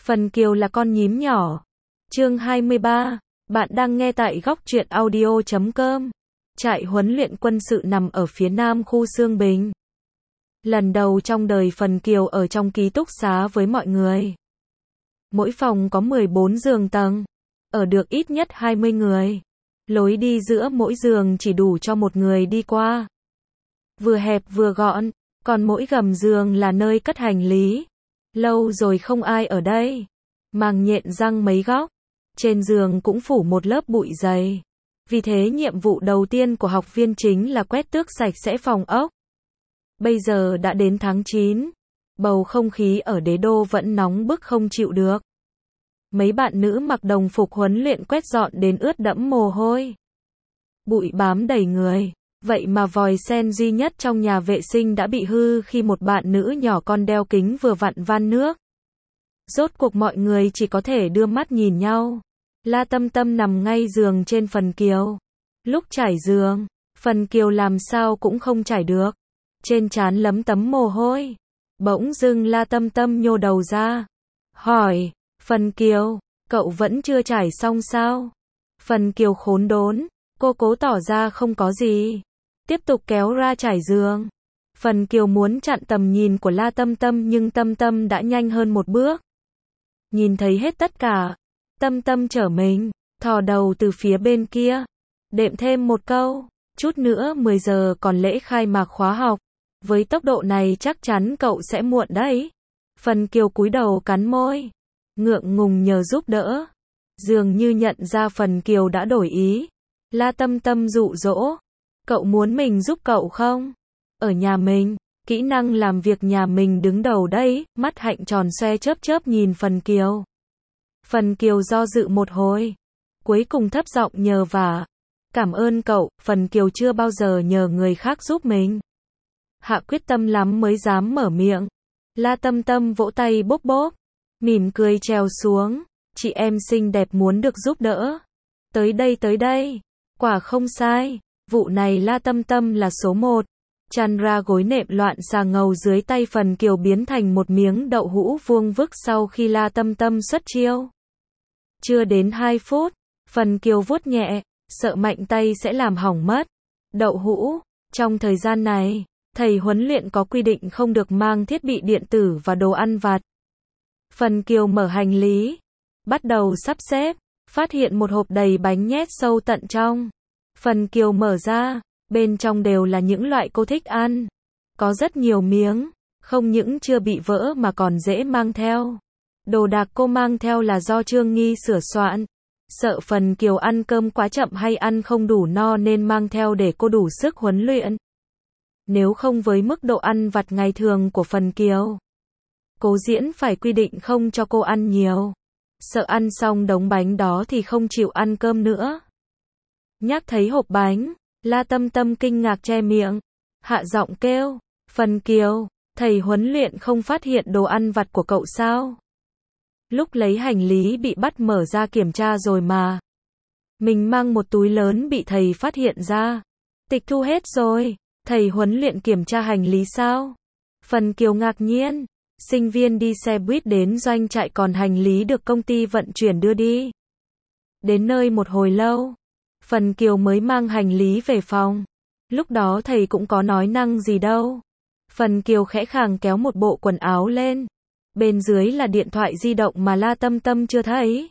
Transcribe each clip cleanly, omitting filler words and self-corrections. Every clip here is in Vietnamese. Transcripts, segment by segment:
Phần Kiều là con nhím nhỏ. Chương 23. Bạn đang nghe tại góc truyện audio.com. Trại huấn luyện quân sự nằm ở phía nam khu Xương Bình. Lần đầu trong đời Phần Kiều ở trong ký túc xá với mọi người. Mỗi phòng có 14 giường tầng, ở được ít nhất 20 người. Lối đi giữa mỗi giường chỉ đủ cho một người đi qua. Vừa hẹp vừa gọn, còn mỗi gầm giường là nơi cất hành lý. Lâu rồi không ai ở đây. Màng nhện răng mấy góc. Trên giường cũng phủ một lớp bụi dày. Vì thế nhiệm vụ đầu tiên của học viên chính là quét tước sạch sẽ phòng ốc. Bây giờ đã đến tháng 9. Bầu không khí ở Đế Đô vẫn nóng bức không chịu được. Mấy bạn nữ mặc đồng phục huấn luyện quét dọn đến ướt đẫm mồ hôi. Bụi bám đầy người. Vậy mà vòi sen duy nhất trong nhà vệ sinh đã bị hư khi một bạn nữ nhỏ con đeo kính vừa vặn van nước. Rốt cuộc mọi người chỉ có thể đưa mắt nhìn nhau. La Tâm Tâm nằm ngay giường trên Phần Kiều. Lúc trải giường, Phần Kiều làm sao cũng không trải được. Trên trán lấm tấm mồ hôi. Bỗng dưng La Tâm Tâm nhô đầu ra. Hỏi, Phần Kiều, cậu vẫn chưa trải xong sao? Phần Kiều khốn đốn, cô cố tỏ ra không có gì. Tiếp tục kéo ra trải giường. Phần Kiều muốn chặn tầm nhìn của La Tâm Tâm nhưng Tâm Tâm đã nhanh hơn một bước. Nhìn thấy hết tất cả. Tâm Tâm trở mình, thò đầu từ phía bên kia. Đệm thêm một câu. Chút nữa 10 giờ còn lễ khai mạc khóa học. Với tốc độ này chắc chắn cậu sẽ muộn đấy. Phần Kiều cúi đầu cắn môi. Ngượng ngùng nhờ giúp đỡ. Dường như nhận ra Phần Kiều đã đổi ý. La Tâm Tâm dụ dỗ. Cậu muốn mình giúp cậu không? Ở nhà mình, kỹ năng làm việc nhà mình đứng đầu đấy. Mắt hạnh tròn xoe chớp chớp nhìn Phần Kiều. Phần Kiều do dự một hồi. Cuối cùng thấp giọng nhờ vả. Cảm ơn cậu, Phần Kiều chưa bao giờ nhờ người khác giúp mình. Hạ quyết tâm lắm mới dám mở miệng. La Tâm Tâm vỗ tay bốp bốp. Mỉm cười trèo xuống. Chị em xinh đẹp muốn được giúp đỡ. Tới đây. Quả không sai. Vụ này La Tâm Tâm là số 1. Chăn ra gối nệm loạn xà ngầu dưới tay Phần Kiều biến thành một miếng đậu hũ vuông vức sau khi La Tâm Tâm xuất chiêu. Chưa đến 2 phút, Phần Kiều vuốt nhẹ, sợ mạnh tay sẽ làm hỏng mất. Đậu hũ, trong thời gian này, thầy huấn luyện có quy định không được mang thiết bị điện tử và đồ ăn vặt. Phần Kiều mở hành lý, bắt đầu sắp xếp, phát hiện một hộp đầy bánh nhét sâu tận trong. Phần Kiều mở ra, bên trong đều là những loại cô thích ăn. Có rất nhiều miếng, không những chưa bị vỡ mà còn dễ mang theo. Đồ đạc cô mang theo là do Trương Nghi sửa soạn. Sợ Phần Kiều ăn cơm quá chậm hay ăn không đủ no nên mang theo để cô đủ sức huấn luyện. Nếu không với mức độ ăn vặt ngày thường của Phần Kiều, cố diễn phải quy định không cho cô ăn nhiều. Sợ ăn xong đống bánh đó thì không chịu ăn cơm nữa. Nhắc thấy hộp bánh, La Tâm Tâm kinh ngạc che miệng. Hạ giọng kêu, Phần Kiều, thầy huấn luyện không phát hiện đồ ăn vặt của cậu sao? Lúc lấy hành lý bị bắt mở ra kiểm tra rồi mà. Mình mang một túi lớn bị thầy phát hiện ra. Tịch thu hết rồi, thầy huấn luyện kiểm tra hành lý sao? Phần Kiều ngạc nhiên, sinh viên đi xe buýt đến doanh trại còn hành lý được công ty vận chuyển đưa đi. Đến nơi một hồi lâu, Phần Kiều mới mang hành lý về phòng. Lúc đó thầy cũng có nói năng gì đâu. Phần Kiều khẽ khàng kéo một bộ quần áo lên. Bên dưới là điện thoại di động mà La Tâm Tâm chưa thấy.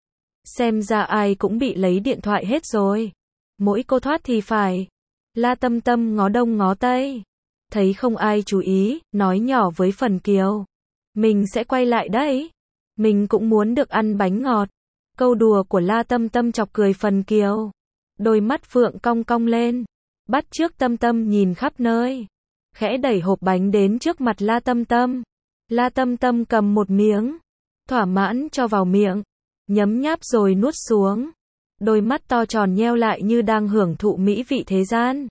Xem ra ai cũng bị lấy điện thoại hết rồi. Mỗi cô thoát thì phải. La Tâm Tâm ngó đông ngó tây. Thấy không ai chú ý, nói nhỏ với Phần Kiều. Mình sẽ quay lại đấy. Mình cũng muốn được ăn bánh ngọt. Câu đùa của La Tâm Tâm chọc cười Phần Kiều. Đôi mắt phượng cong cong lên. Bắt chước Tâm Tâm nhìn khắp nơi. Khẽ đẩy hộp bánh đến trước mặt La Tâm Tâm. La Tâm Tâm cầm một miếng. Thỏa mãn cho vào miệng. Nhấm nháp rồi nuốt xuống. Đôi mắt to tròn nheo lại như đang hưởng thụ mỹ vị thế gian.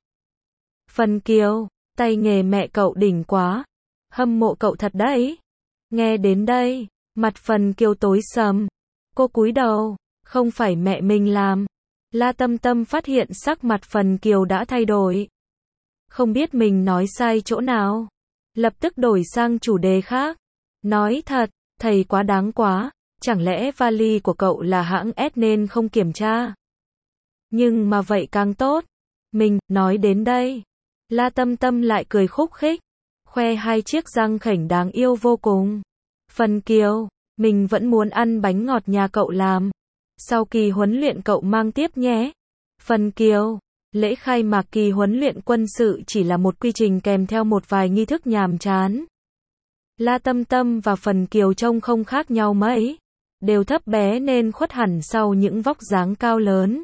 Phần Kiều, tay nghề mẹ cậu đỉnh quá. Hâm mộ cậu thật đấy. Nghe đến đây, mặt Phần Kiều tối sầm. Cô cúi đầu, không phải mẹ mình làm. La Tâm Tâm phát hiện sắc mặt Phần Kiều đã thay đổi. Không biết mình nói sai chỗ nào. Lập tức đổi sang chủ đề khác. Nói thật, Thầy quá đáng quá, chẳng lẽ vali của cậu là hãng S nên không kiểm tra? Nhưng mà vậy càng tốt. Mình, nói đến đây. La Tâm Tâm lại cười khúc khích, khoe hai chiếc răng khểnh đáng yêu vô cùng. Phần Kiều, mình vẫn muốn ăn bánh ngọt nhà cậu làm. Sau kỳ huấn luyện cậu mang tiếp nhé. Phần Kiều, lễ khai mạc kỳ huấn luyện quân sự chỉ là một quy trình kèm theo một vài nghi thức nhàm chán. La Tâm Tâm và Phần Kiều trông không khác nhau mấy, đều thấp bé nên khuất hẳn sau những vóc dáng cao lớn.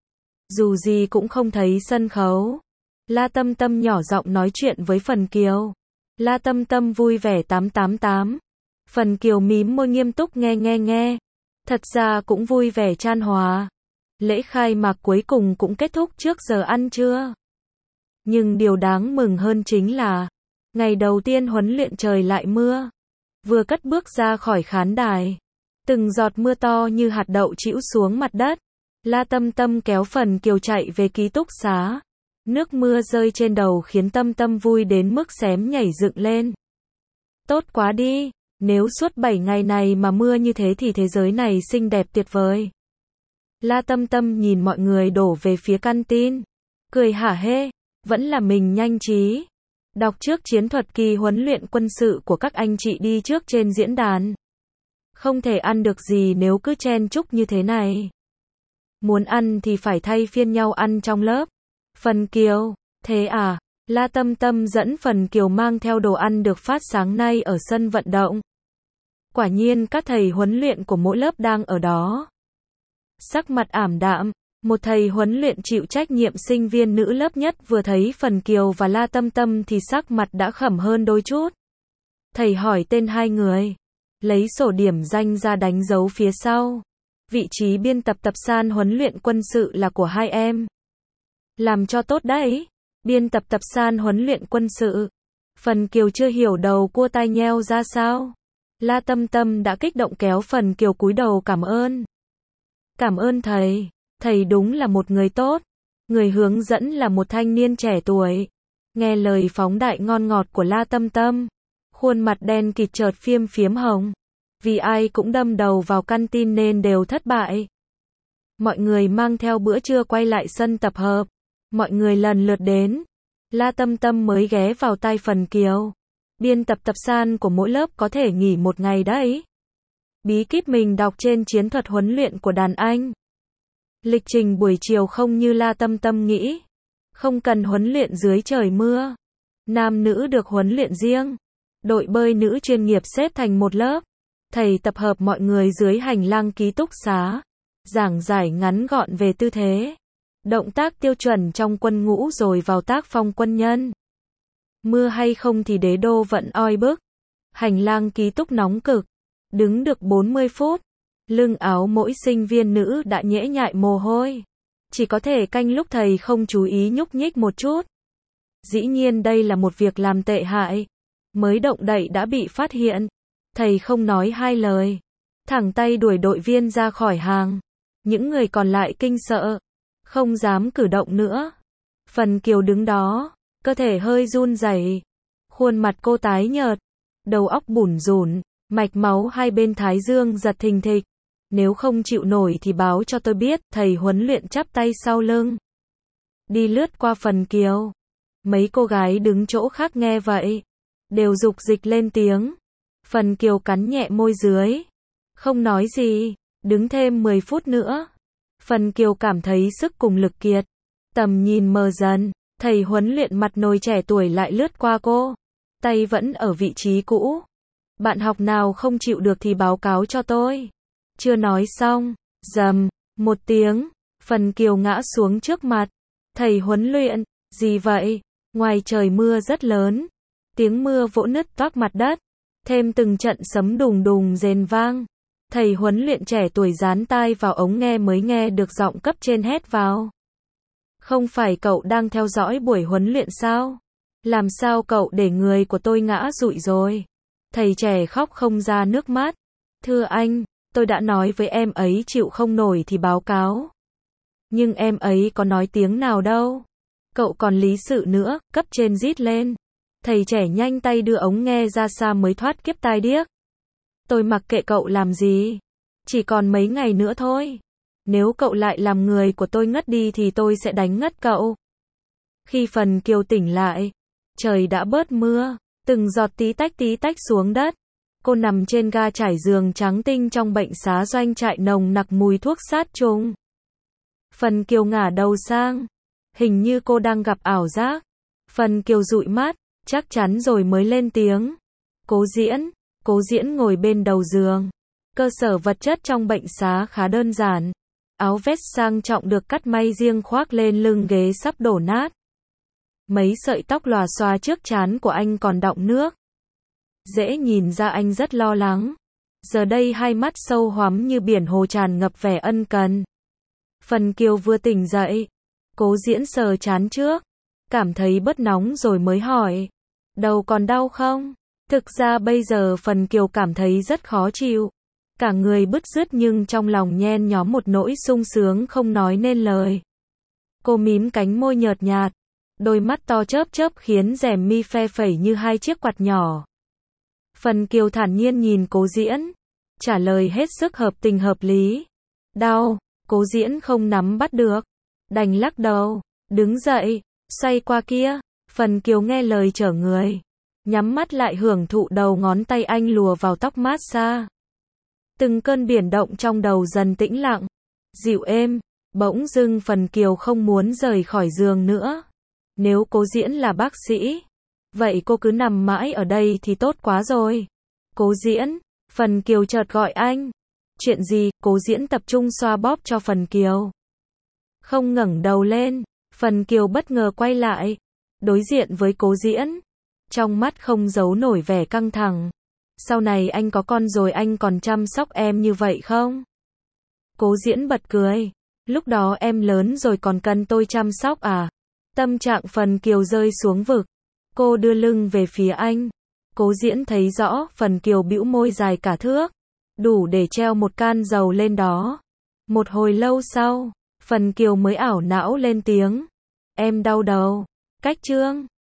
Dù gì cũng không thấy sân khấu. La Tâm Tâm nhỏ giọng nói chuyện với Phần Kiều. La Tâm Tâm vui vẻ 888. Phần Kiều mím môi nghiêm túc nghe. Thật ra cũng vui vẻ chan hòa. Lễ khai mạc cuối cùng cũng kết thúc trước giờ ăn trưa. Nhưng điều đáng mừng hơn chính là ngày đầu tiên huấn luyện trời lại mưa. Vừa cất bước ra khỏi khán đài, từng giọt mưa to như hạt đậu trĩu xuống mặt đất. La Tâm Tâm kéo Phần Kiều chạy về ký túc xá. Nước mưa rơi trên đầu khiến Tâm Tâm vui đến mức xém nhảy dựng lên. Tốt quá đi, nếu suốt 7 ngày này mà mưa như thế thì thế giới này xinh đẹp tuyệt vời. La Tâm Tâm nhìn mọi người đổ về phía canteen, cười hả hê, vẫn là mình nhanh trí. Đọc trước chiến thuật kỳ huấn luyện quân sự của các anh chị đi trước trên diễn đàn. Không thể ăn được gì nếu cứ chen chúc như thế này. Muốn ăn thì phải thay phiên nhau ăn trong lớp. Phần Kiều, thế à? La Tâm Tâm dẫn Phần Kiều mang theo đồ ăn được phát sáng nay ở sân vận động. Quả nhiên các thầy huấn luyện của mỗi lớp đang ở đó. Sắc mặt ảm đạm, một thầy huấn luyện chịu trách nhiệm sinh viên nữ lớp nhất vừa thấy Phần Kiều và La Tâm Tâm thì sắc mặt đã khẩm hơn đôi chút. Thầy hỏi tên hai người, lấy sổ điểm danh ra đánh dấu phía sau. Vị trí biên tập tập san huấn luyện quân sự là của hai em. Làm cho tốt đấy. Biên tập tập san huấn luyện quân sự. Phần Kiều chưa hiểu đầu cua tai nheo ra sao. La Tâm Tâm đã kích động kéo Phần Kiều cúi đầu cảm ơn. Cảm ơn thầy. Thầy đúng là một người tốt. Người hướng dẫn là một thanh niên trẻ tuổi. Nghe lời phóng đại ngon ngọt của La Tâm Tâm, khuôn mặt đen kịt chợt phiếm hồng. Vì ai cũng đâm đầu vào canteen nên đều thất bại. Mọi người mang theo bữa trưa quay lại sân tập hợp. Mọi người lần lượt đến. La Tâm Tâm mới ghé vào tai Phần Kiều. Biên tập tập san của mỗi lớp có thể nghỉ một ngày đấy. Bí kíp mình đọc trên chiến thuật huấn luyện của đàn anh. Lịch trình buổi chiều không như La Tâm Tâm nghĩ. Không cần huấn luyện dưới trời mưa. Nam nữ được huấn luyện riêng. Đội bơi nữ chuyên nghiệp xếp thành một lớp. Thầy tập hợp mọi người dưới hành lang ký túc xá. Giảng giải ngắn gọn về tư thế, động tác tiêu chuẩn trong quân ngũ rồi vào tác phong quân nhân. Mưa hay không thì đế đô vẫn oi bức. Hành lang ký túc nóng cực. Đứng được 40 phút. Lưng áo mỗi sinh viên nữ đã nhễ nhại mồ hôi. Chỉ có thể canh lúc thầy không chú ý nhúc nhích một chút. Dĩ nhiên đây là một việc làm tệ hại. Mới động đậy đã bị phát hiện. Thầy không nói hai lời. Thẳng tay đuổi đội viên ra khỏi hàng. Những người còn lại kinh sợ. Không dám cử động nữa. Phần Kiều đứng đó. Cơ thể hơi run rẩy. Khuôn mặt cô tái nhợt. Đầu óc bủn rủn. Mạch máu hai bên thái dương giật thình thịch. Nếu không chịu nổi thì báo cho tôi biết. Thầy huấn luyện chắp tay sau lưng. Đi lướt qua Phần Kiều. Mấy cô gái đứng chỗ khác nghe vậy. Đều dục dịch lên tiếng. Phần Kiều cắn nhẹ môi dưới. Không nói gì. Đứng thêm 10 phút nữa. Phần Kiều cảm thấy sức cùng lực kiệt. Tầm nhìn mờ dần. Thầy huấn luyện mặt nồi trẻ tuổi lại lướt qua cô. Tay vẫn ở vị trí cũ. Bạn học nào không chịu được thì báo cáo cho tôi. Chưa nói xong. Rầm. Một tiếng. Phần Kiều ngã xuống trước mặt. Thầy huấn luyện. Gì vậy? Ngoài trời mưa rất lớn. Tiếng mưa vỗ nứt toác mặt đất. Thêm từng trận sấm đùng đùng rền vang. Thầy huấn luyện trẻ tuổi dán tai vào ống nghe mới nghe được giọng cấp trên hét vào. Không phải cậu đang theo dõi buổi huấn luyện sao? Làm sao cậu để người của tôi ngã rụi rồi? Thầy trẻ khóc không ra nước mắt. Thưa anh, tôi đã nói với em ấy chịu không nổi thì báo cáo. Nhưng em ấy có nói tiếng nào đâu. Cậu còn lý sự nữa, cấp trên rít lên. Thầy trẻ nhanh tay đưa ống nghe ra xa mới thoát kiếp tai điếc. Tôi mặc kệ cậu làm gì. Chỉ còn mấy ngày nữa thôi. Nếu cậu lại làm người của tôi ngất đi thì tôi sẽ đánh ngất cậu. Khi Phần Kiều tỉnh lại, trời đã bớt mưa, từng giọt tí tách xuống đất. Cô nằm trên ga trải giường trắng tinh trong bệnh xá doanh trại nồng nặc mùi thuốc sát trùng. Phần Kiều ngả đầu sang. Hình như cô đang gặp ảo giác. Phần Kiều dụi mắt, chắc chắn rồi mới lên tiếng. Cố Diễn ngồi bên đầu giường. Cơ sở vật chất trong bệnh xá khá đơn giản. Áo vest sang trọng được cắt may riêng khoác lên lưng ghế sắp đổ nát. Mấy sợi tóc lòa xòa trước trán của anh còn đọng nước. Dễ nhìn ra anh rất lo lắng. Giờ đây hai mắt sâu hoắm như biển hồ tràn ngập vẻ ân cần. Phần Kiều vừa tỉnh dậy. Cố Diễn sờ trán trước. Cảm thấy bớt nóng rồi mới hỏi. Đầu còn đau không? Thực ra bây giờ Phần Kiều cảm thấy rất khó chịu. Cả người bứt rứt nhưng trong lòng nhen nhóm một nỗi sung sướng không nói nên lời. Cô mím cánh môi nhợt nhạt. Đôi mắt to chớp chớp khiến rèm mi phe phẩy như hai chiếc quạt nhỏ. Phần Kiều thản nhiên nhìn Cố Diễn. Trả lời hết sức hợp tình hợp lý. Đau. Cố Diễn không nắm bắt được. Đành lắc đầu. Đứng dậy. Xoay qua kia. Phần Kiều nghe lời trở người. Nhắm mắt lại hưởng thụ đầu ngón tay anh lùa vào tóc mát xa. Từng cơn biển động trong đầu dần tĩnh lặng. Dịu êm. Bỗng dưng Phần Kiều không muốn rời khỏi giường nữa. Nếu Cố Diễn là bác sĩ, vậy cô cứ nằm mãi ở đây thì tốt quá rồi. Cố Diễn. Phần Kiều chợt gọi anh. Chuyện gì? Cố Diễn tập trung xoa bóp cho Phần Kiều. Không ngẩng đầu lên. Phần Kiều bất ngờ quay lại. Đối diện với Cố Diễn. Trong mắt không giấu nổi vẻ căng thẳng. Sau này anh có con rồi anh còn chăm sóc em như vậy không? Cố Diễn bật cười. Lúc đó em lớn rồi còn cần tôi chăm sóc à? Tâm trạng Phần Kiều rơi xuống vực. Cô đưa lưng về phía anh. Cố Diễn thấy rõ Phần Kiều bĩu môi dài cả thước. Đủ để treo một can dầu lên đó. Một hồi lâu sau, Phần Kiều mới ảo não lên tiếng. Em đau đầu. Cách chương